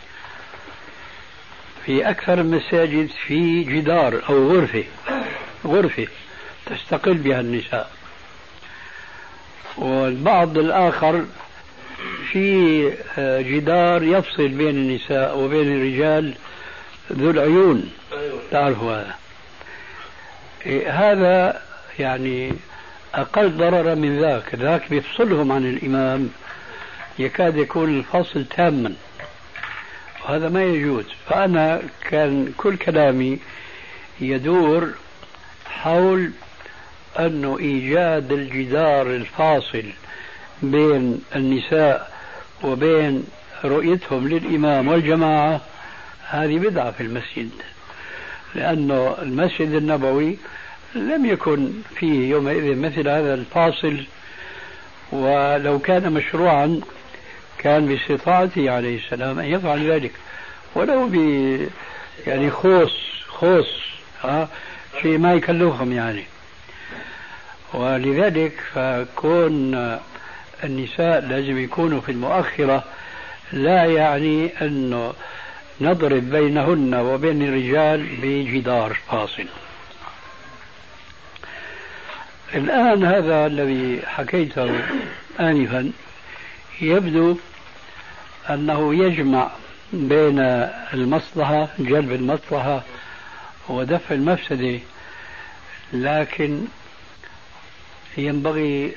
في أكثر المساجد في جدار أو غرفة تستقل بها النساء. والبعض الآخر في جدار يفصل بين النساء وبين الرجال ذو العيون، تعرفوا هذا. هذا يعني أقل ضررا من ذاك بيفصلهم عن الإمام، يكاد يكون الفصل تاما، وهذا ما يجوز. فأنا كان كل كلامي يدور حول أنه إيجاد الجدار الفاصل بين النساء وبين رؤيتهم للإمام والجماعة هذه بدعة في المسجد، لأنه المسجد النبوي لم يكن فيه يومئذ مثل هذا الفاصل، ولو كان مشروعا كان باستطاعته عليه السلام أن يفعل ذلك ولو يعني خوص شيء ما يكلفهم يعني. ولذلك فكون النساء لازم يكونوا في المؤخرة لا يعني أنه نضرب بينهن وبين الرجال بجدار فاصل. الآن هذا الذي حكيته آنفا يبدو أنه يجمع بين المصلحة، جلب المصلحة ودفع المفسدة، لكن ينبغي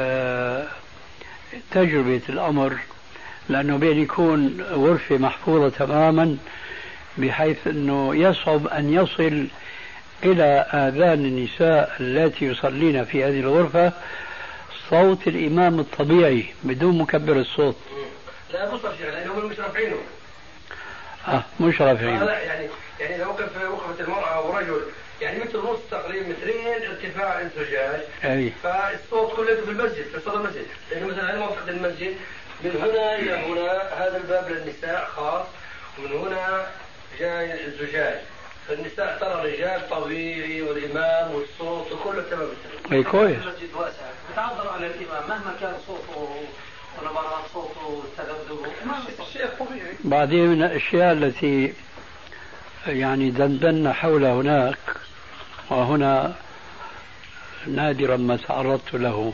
تجربة الأمر، لأنه بين يكون غرفة محفوظة تماما بحيث أنه يصعب أن يصل إلى آذان النساء التي يصلين في هذه الغرفة صوت الإمام الطبيعي بدون مكبر الصوت. لا مش رافعينه لأنهم مش رافعينه. مش رافعينه. يعني لو وقف وقفت المرأة ورجل يعني متر ونص تقريبا مترين ارتفاع الزجاج، فالصوت كله في المسجد في صدر المسجد، لأنه مثلا على منطقة المسجد من هنا إلى هنا هذا الباب للنساء خاص، ومن هنا جاي الزجاج، فالنساء ترى الرجال طبيعي والإمام والصوت وكله تمام. أي كويس. المسجد واسع بتعذر على الإمام مهما كان صوته ونبرات صوته وتذبذبه، الشيء طبيعي. بعدين من الأشياء التي يعني دندنا حول هناك وهنا نادرا ما تعرضت له،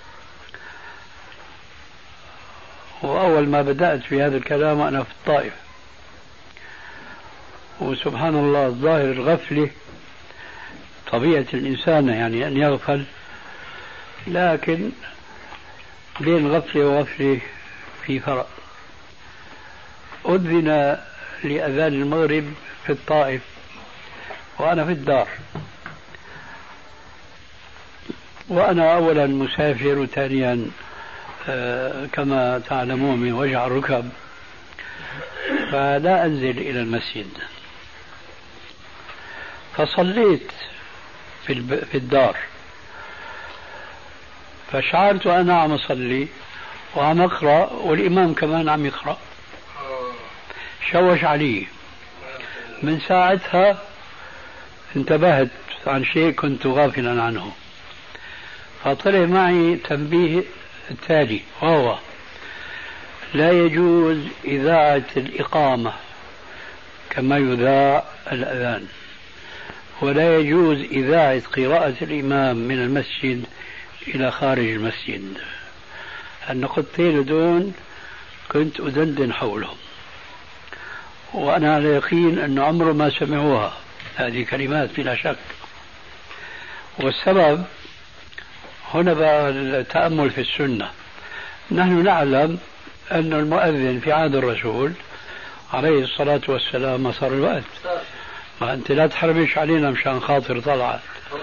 وأول ما بدأت في هذا الكلام أنا في الطائف، وسبحان الله الظاهر الغفلة طبيعة الإنسان يعني أن يغفل، لكن بين غفلة وغفلة في فرق. أذن لأذان المغرب في الطائف وأنا في الدار، وأنا أولا مسافر وثانيا كما تعلمون من وجع الركب فلا أنزل إلى المسجد، فصليت في الدار، فشعرت أنا عم أصلي وعم أقرأ والإمام كمان عم يقرأ، شوش علي. من ساعتها انتبهت عن شيء كنت غافلا عنه، فطلع معي تنبيه التالي، وهو لا يجوز إذاعة الإقامة كما يذاع الأذان، ولا يجوز إذاعة قراءة الإمام من المسجد إلى خارج المسجد. النقطتين دون كنت أدندن حولهم، وأنا على يقين أن عمره ما سمعوها هذه كلمات بلا شك. والسبب هنا بقى التأمل في السنة. نحن نعلم أن المؤذن في عهد الرسول عليه الصلاة والسلام ما صار الوقت، ما أنت لا تحرمش علينا مشان خاطر طلعت.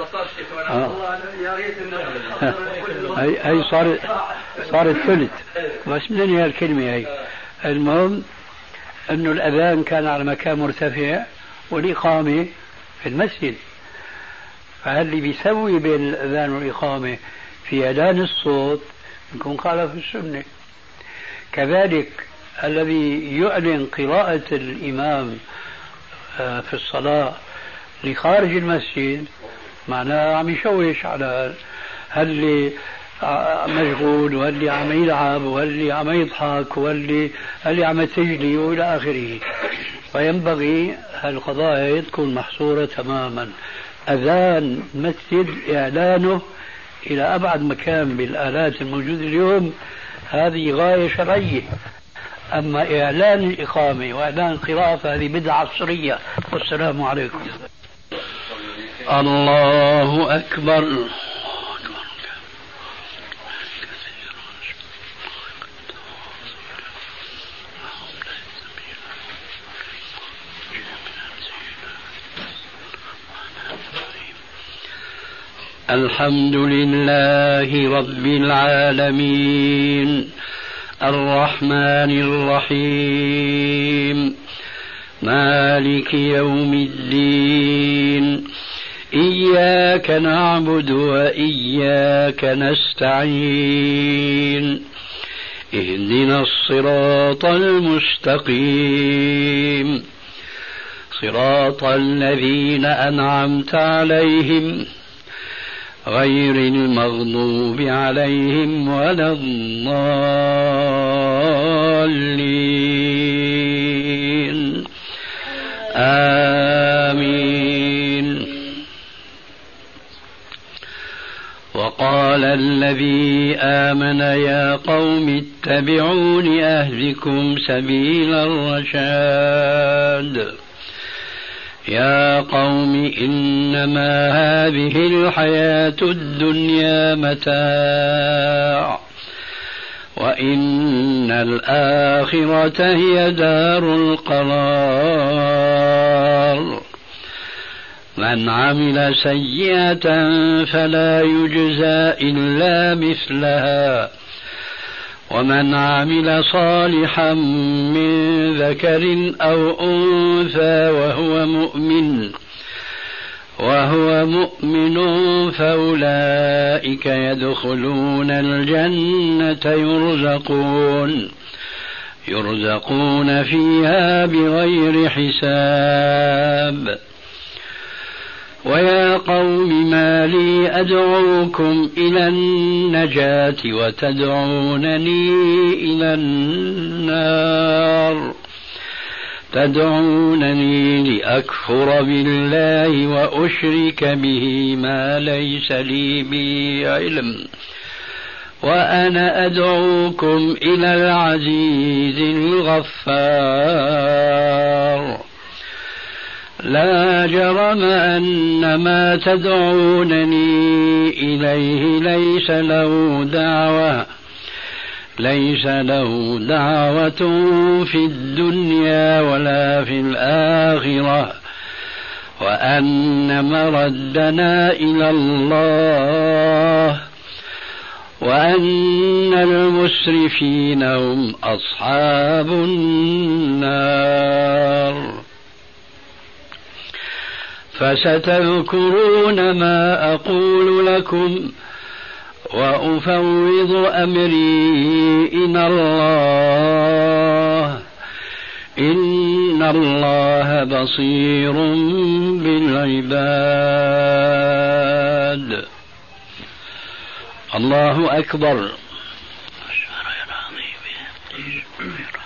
هي صارت ثلث بس من هي الكلمة هي. المهم أنه الأذان كان على مكان مرتفع والإقامة في المسجد، فهل اللي بيسوي بين الأذان والإقامة في إعلان الصوت يكون خالف السنة. كذلك الذي يعلن قراءة الإمام في الصلاة لخارج المسجد معناه عم يشوش على هل مشغول وهل عم يلعب وهل عم يضحك وهل عم تجلي وإلى آخره. فينبغي هالقضايا تكون محصورة تماما. أذان مسجد إعلانه إلى أبعد مكان بالآلات الموجودة اليوم هذه غاية شرعية. أما إعلان الإقامة وإعلان القراءة فهذه بدعة عصرية. والسلام عليكم. الله أكبر. الحمد لله رب العالمين الرحمن الرحيم مالك يوم الدين إياك نعبد وإياك نستعين اهدنا الصراط المستقيم صراط الذين أنعمت عليهم غير المغضوب عليهم ولا الضالين آمين. وقال الذي آمن يا قوم اتبعون أهدكم سبيل الرشاد يا قوم إنما هذه الحياة الدنيا متاع وإن الآخرة هي دار القرار من عمل سيئة فلا يجزى إلا مثلها ومن عمل صالحا من ذكر أو أنثى وهو مؤمن فأولئك يدخلون الجنة يرزقون فيها بغير حساب. ويا قوم ما لي أدعوكم إلى النجاة وتدعونني إلى النار تدعونني لأكفر بالله وأشرك به ما ليس لي به علم وأنا أدعوكم إلى العزيز الغفار لا جرم أن ما تدعونني إليه ليس له دعوة في الدنيا ولا في الآخرة وأن مردنا إلى الله وأن المسرفين هم أصحاب النار. فستذكرون ما أقول لكم وأفوض أمري إن الله بصير بالعباد. الله أكبر.